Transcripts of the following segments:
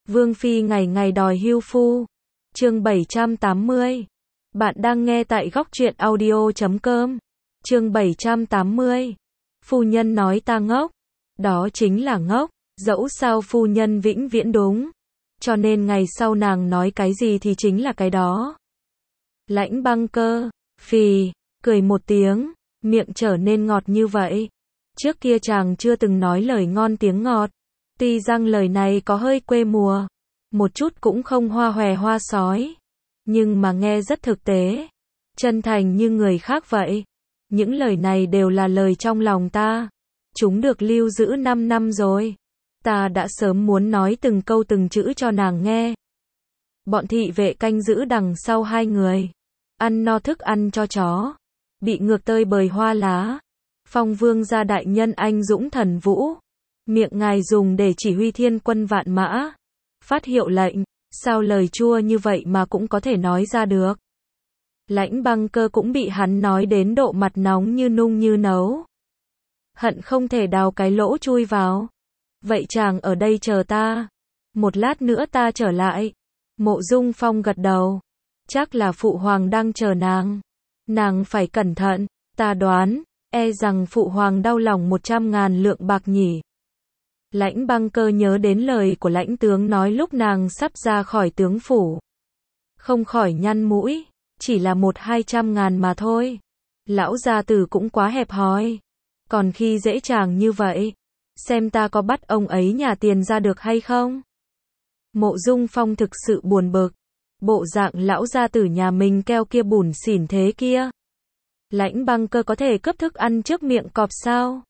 Vương Phi ngày ngày đòi hưu phu. Chương 780. Bạn đang nghe tại góc truyện audio.com. Chương 780. Phu nhân nói ta ngốc. Đó chính là ngốc, dẫu sao phu nhân vĩnh viễn đúng. Cho nên ngày sau nàng nói cái gì thì chính là cái đó. Lãnh Băng Cơ, phì, cười một tiếng, miệng trở nên ngọt như vậy. Trước kia chàng chưa từng nói lời ngon tiếng ngọt. Tuy rằng lời này có hơi quê mùa, một chút cũng không hoa hòe hoa sói, nhưng mà nghe rất thực tế, chân thành như người khác vậy. Những lời này đều là lời trong lòng ta. Chúng được lưu giữ 5 năm rồi. Ta đã sớm muốn nói từng câu từng chữ cho nàng nghe. Bọn thị vệ canh giữ đằng sau hai người, ăn no thức ăn cho chó, bị ngược tơi bời hoa lá. Phong Vương gia đại nhân anh dũng thần vũ, miệng ngài dùng để chỉ huy thiên quân vạn mã, phát hiệu lệnh, sao lời chua như vậy mà cũng có thể nói ra được. Lãnh Băng Cơ cũng bị hắn nói đến độ mặt nóng như nung như nấu, hận không thể đào cái lỗ chui vào. Vậy chàng ở đây chờ ta, một lát nữa ta trở lại. Mộ Dung Phong gật đầu, chắc là phụ hoàng đang chờ nàng. Nàng phải cẩn thận, ta đoán, e rằng phụ hoàng đau lòng 100.000 lượng bạc nhỉ. Lãnh Băng Cơ nhớ đến lời của lãnh tướng nói lúc nàng sắp ra khỏi tướng phủ. Không khỏi nhăn mũi, chỉ là 100-200 ngàn mà thôi. Lão gia tử cũng quá hẹp hòi. Còn khi dễ chàng như vậy, xem ta có bắt ông ấy nhả tiền ra được hay không? Mộ Dung Phong thực sự buồn bực. Bộ dạng lão gia tử nhà mình keo kia bủn xỉn thế kia. Lãnh Băng Cơ có thể cướp thức ăn trước miệng cọp sao?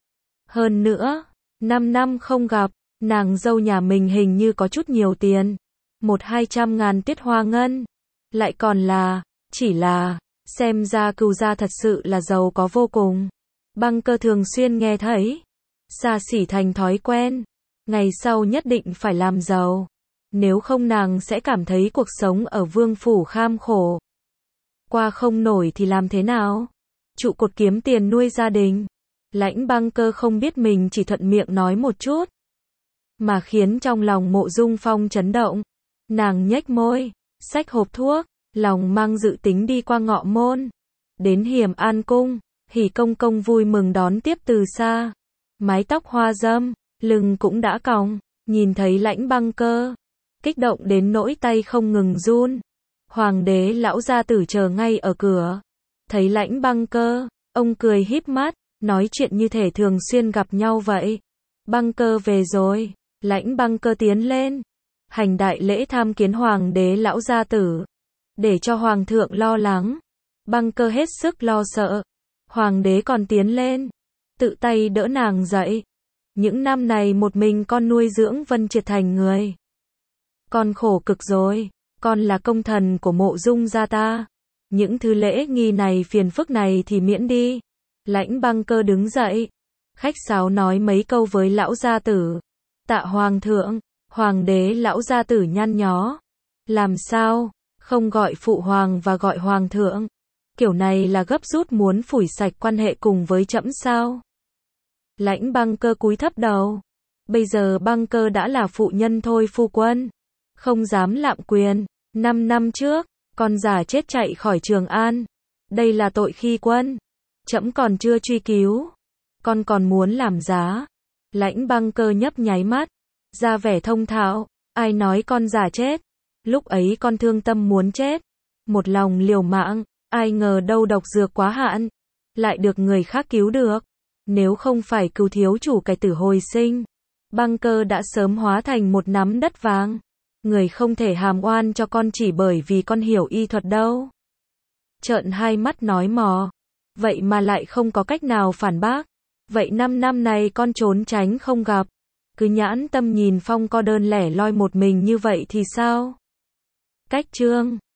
Hơn nữa, 5 năm không gặp, nàng dâu nhà mình hình như có chút nhiều tiền. 100-200 ngàn tiết hoa ngân. Lại còn là, chỉ là, xem ra cừu gia thật sự là giàu có vô cùng. Băng Cơ thường xuyên nghe thấy, xa xỉ thành thói quen. Ngày sau nhất định phải làm giàu. Nếu không nàng sẽ cảm thấy cuộc sống ở vương phủ kham khổ. Qua không nổi thì làm thế nào? Trụ cột kiếm tiền nuôi gia đình. Lãnh Băng Cơ không biết mình chỉ thuận miệng nói một chút, mà khiến trong lòng Mộ Dung Phong chấn động. Nàng nhếch môi, xách hộp thuốc, lòng mang dự tính đi qua ngọ môn. Đến Hiểm An Cung, Hỉ công công vui mừng đón tiếp từ xa. Mái tóc hoa dâm, lưng cũng đã còng, nhìn thấy Lãnh Băng Cơ, kích động đến nỗi tay không ngừng run. Hoàng đế lão gia tử chờ ngay ở cửa. Thấy Lãnh Băng Cơ, ông cười híp mắt, nói chuyện như thể thường xuyên gặp nhau vậy. Băng Cơ về rồi. Lãnh Băng Cơ tiến lên, hành đại lễ tham kiến hoàng đế lão gia tử. Để cho hoàng thượng lo lắng, Băng Cơ hết sức lo sợ. Hoàng đế còn tiến lên, tự tay đỡ nàng dậy. Những năm này một mình con nuôi dưỡng Vân Triệt thành người. Con khổ cực rồi, con là công thần của Mộ Dung gia ta. Những thứ lễ nghi này phiền phức này thì miễn đi. Lãnh Băng Cơ đứng dậy, khách sáo nói mấy câu với lão gia tử. Tạ hoàng thượng. Hoàng đế lão gia tử nhăn nhó. Làm sao, không gọi phụ hoàng và gọi hoàng thượng? Kiểu này là gấp rút muốn phủi sạch quan hệ cùng với trẫm sao? Lãnh Băng Cơ cúi thấp đầu. Bây giờ Băng Cơ đã là phụ nhân thôi phu quân, không dám lạm quyền. 5 năm trước, con già chết chạy khỏi Trường An. Đây là tội khi quân. Trẫm còn chưa truy cứu. Con còn muốn làm giá. Lãnh Băng Cơ nhấp nháy mắt, ra vẻ thông thạo. Ai nói con già chết? Lúc ấy con thương tâm muốn chết, một lòng liều mạng. Ai ngờ đâu độc dược quá hạn, lại được người khác cứu được. Nếu không phải cứu thiếu chủ cải tử hồi sinh, Băng Cơ đã sớm hóa thành một nắm đất vàng. Người không thể hàm oan cho con chỉ bởi vì con hiểu y thuật đâu. Trợn hai mắt nói mò, vậy mà lại không có cách nào phản bác. Vậy 5 năm này con trốn tránh không gặp, cứ nhãn tâm nhìn Phong Co đơn lẻ loi một mình như vậy thì sao? Cách chương